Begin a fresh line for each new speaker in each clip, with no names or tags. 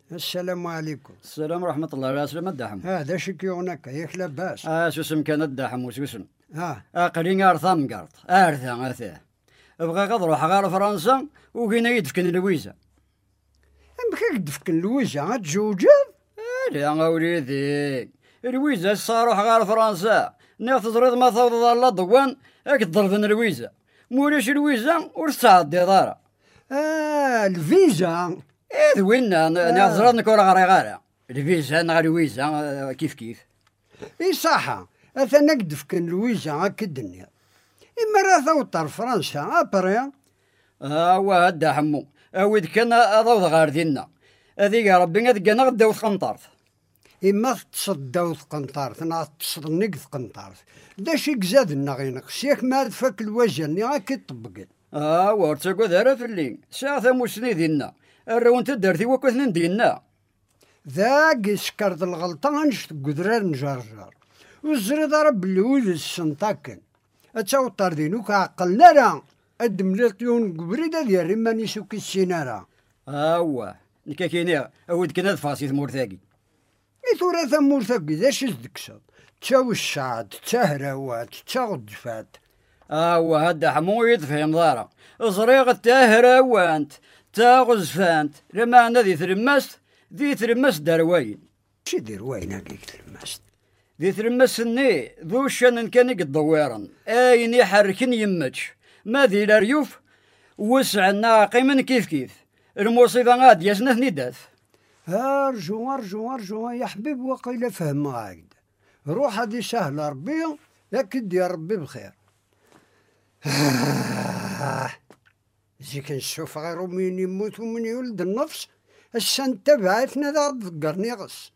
السلام عليكم.
السلام ورحمة الله. لا سلام الدحم.
هذا شكيونك ياك لاباس.
سوسم كان الدحم وسوسم.
قليل
أرثام قرط أرثا أبغى روح غير فرنسا وكينا يدفكن لويزا.
بكاك دفكن لويزا تزوجت؟
لا وليدي لويزا صاروح غير فرنسا ناخذ ما ثوض الله ضوان هاك ضربن لويزا مولاش لويزا ورثاد دارا.
الفيزا
وين ناخذ نكور غير الفيزا نغير لويزا كيف
اي صح. اثناك دفكن لويزا هاك الدنيا إما راه ثوطر فرنسا أبري.
هدا حمو وإذا كان أضوض غير دينا هذيك ربي غادي غدا وثقنطارت.
إما تصداو ثقنطارت نا تصدنيك ثقنطارت داشي كزادنا غينقص ياك ما فاك الوجه هاك يطبقن.
ورتقو ذرا في الليل ساعة ثموسني دينا الروان تدارتي وكثنين دينا
ذاك يسكرت الغلطة غنشت قدرار نجرجر والزريضة رب الولد السنطاكن أتصوتر دينوك عقلنا راه أدمليطيون قبريدة ديال رماني سوكي السينارة.
نكا كينيا أود كنا فاسي ثمور ثاقي
ثورة ثمور ثاقي ذا شز دكسد تشاو الشعاد تهراوات تغدفات.
هدا حمو يدفهم ضارة صريغ تهراوانت تغزفانت لما أنا ذي ثرمست دارواين.
شي ديرواين هاكيك ثرمست
ذي ثرمسني ذو شان كان يقضويرن اين يحركن يمتش ما ذي الريوف وسع الناقي من كيف المصيبة غاد يزنثني داث.
ارجو يا حبيب وقيل فهم هاكد روح هذه سهلة ربي لكن يا ربي بخير. زي كنشوف غير من يموت ومن يولد النفس السن تبعتنا ذا تذكرني غص.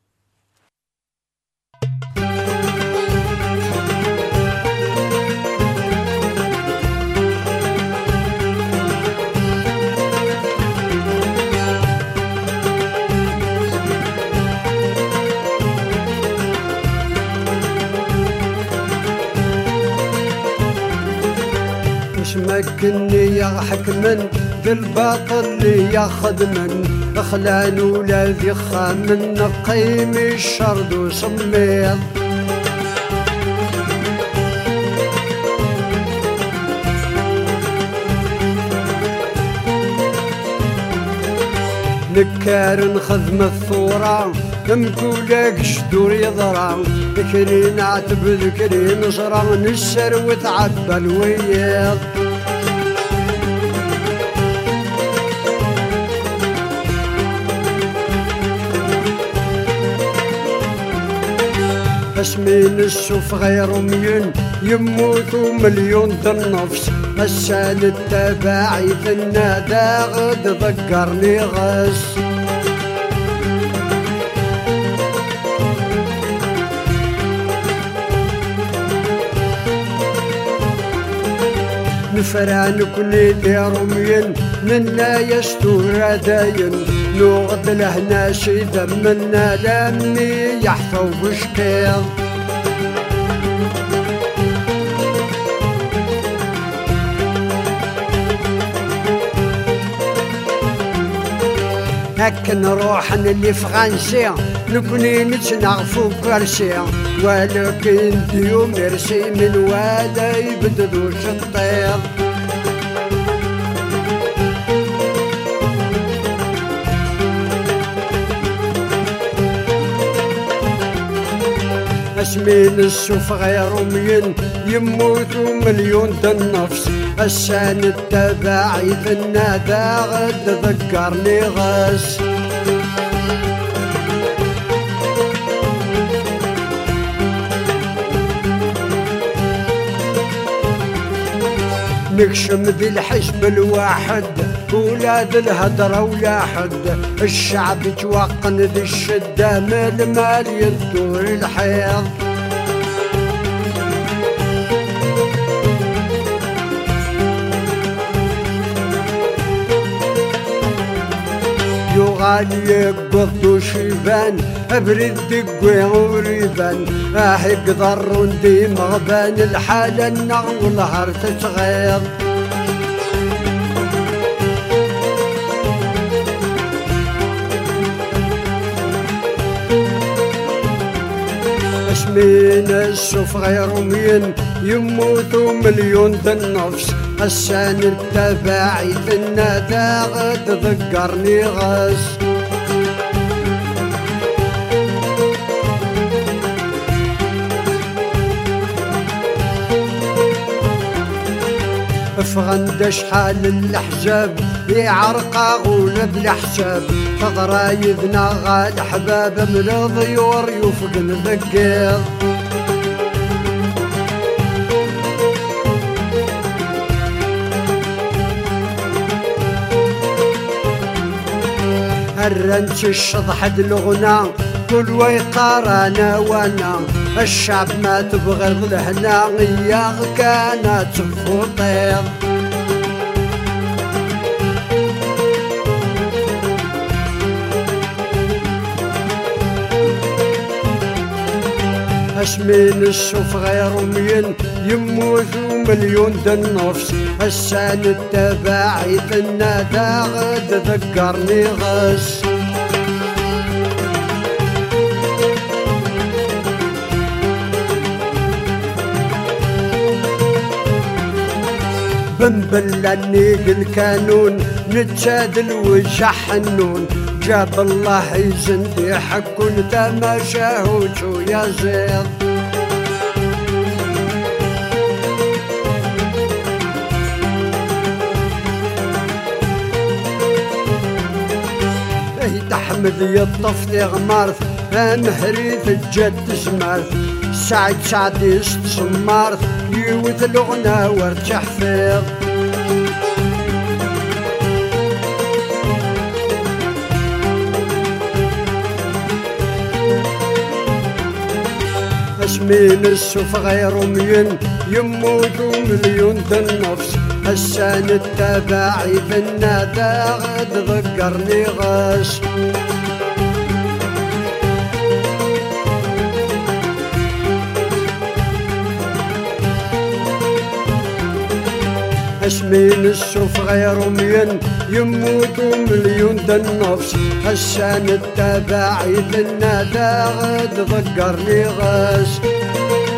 مكني يا حكمن ذي الباطل اللي ياخذ من خلان ولادي خامن نقيم الشرد وصميض. نكار خدم الثورة مكولاك شدور يضرع ذكري نعتب ذكري نصرع نسر وتعبى الوياض. اسمين السوف غير مين يموتوا مليون النفس السال التباعي في النادى غد ذكرني غس. نفران كل رمين منا يستور داين نوغد لهنا شي ذمنا لمي يحفظ بشكيض. هاك نروح اللي في غنسي نكوني نتنغفو كرسي ولكن ديو ميرسي من ولا يبدلوش الطير. اسمين السوف غير مين يموتوا مليون النفس السان التباعي في النادى غد ذكرني غس. نكشم ذي الحزب الواحد ولاد الهدرة ولا حد الشعب يتوقن ذي الشدة من المال يدور الحيض. يغالي يقضوا شيبان ابرد دقوي وريبان يقدر ندي مغبان الحالة النغ والهر تتغير. اسمين السوف غير مين يموتوا مليون النفس السان التباعي في الندى غد ذكرني غس فغند شحال الحجاب يعرقاغون بلا حساب فضرايبنا غاد حباب من الضيور يوفق نذكر الرنش الشضحد الغنى كل ويقارنا وانا الشعب ما تبغي الهنا يا كانت تفوطير اسمين السوف غير مين يموتوا مليون النفس السان التباعي في الندى غد ذكرني غس بنبلني الكانون نتشادل وجح النون جاب الله يزن يحكون تماشاهوشو يا زير تحمد يطف غمارث مهريث الجد سمارث سعد سعد يستسمارث يوث الغنى وارتاح فيض اسمين السوف غير مين يموتوا مليون النفس السان التباعي في الندى غد ذكرني غش اسمين السوف غير مين يموتوا مليون النفس السان التباعي في الندى غد ذكرني غش